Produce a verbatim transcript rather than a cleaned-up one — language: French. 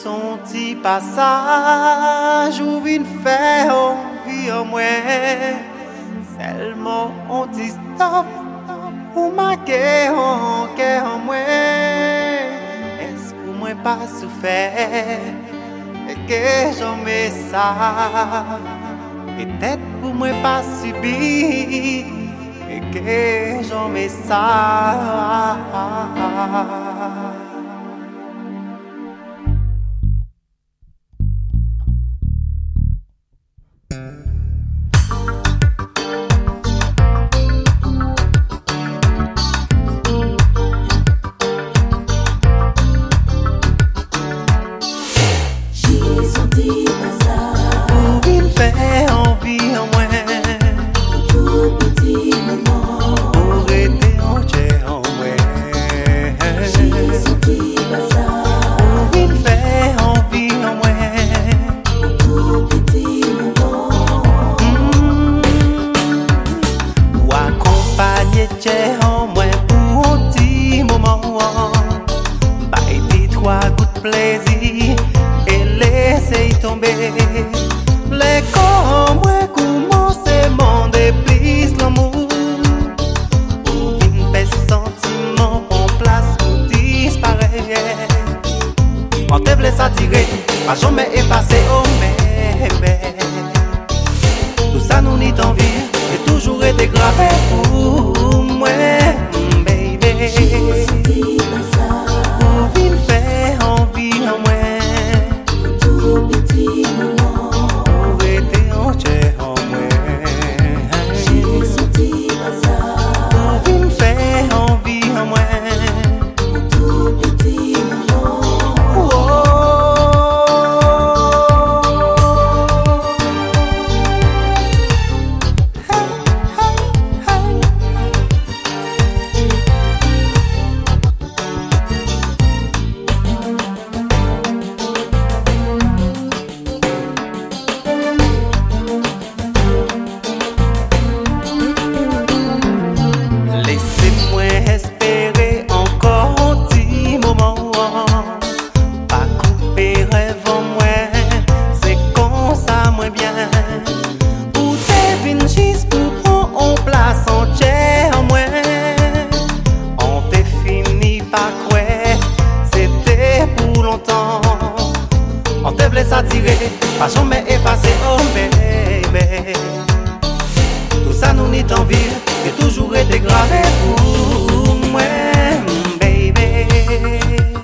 son petit passage où vient faire vie en moi. Seulement on dit stop ou marquer en cœur en moi. Est-ce que moi pas souffert et que j'en mets ça? Peut-être pour moi pas subi et que j'en mets ça. Plaisir et laisser tomber les corps moi commencer mon déplis l'amour ou une baisse sentiment en place ou disparaît on te blesse attirer pas jamais effacer oh mais tout ça nous n'y t'en vivre et toujours été gravé pour moi baby. On te blesse attirer, pas jamais effacer, oh baby. Tout ça nous n'y t'en vivre, et toujours été gravé pour moi, baby.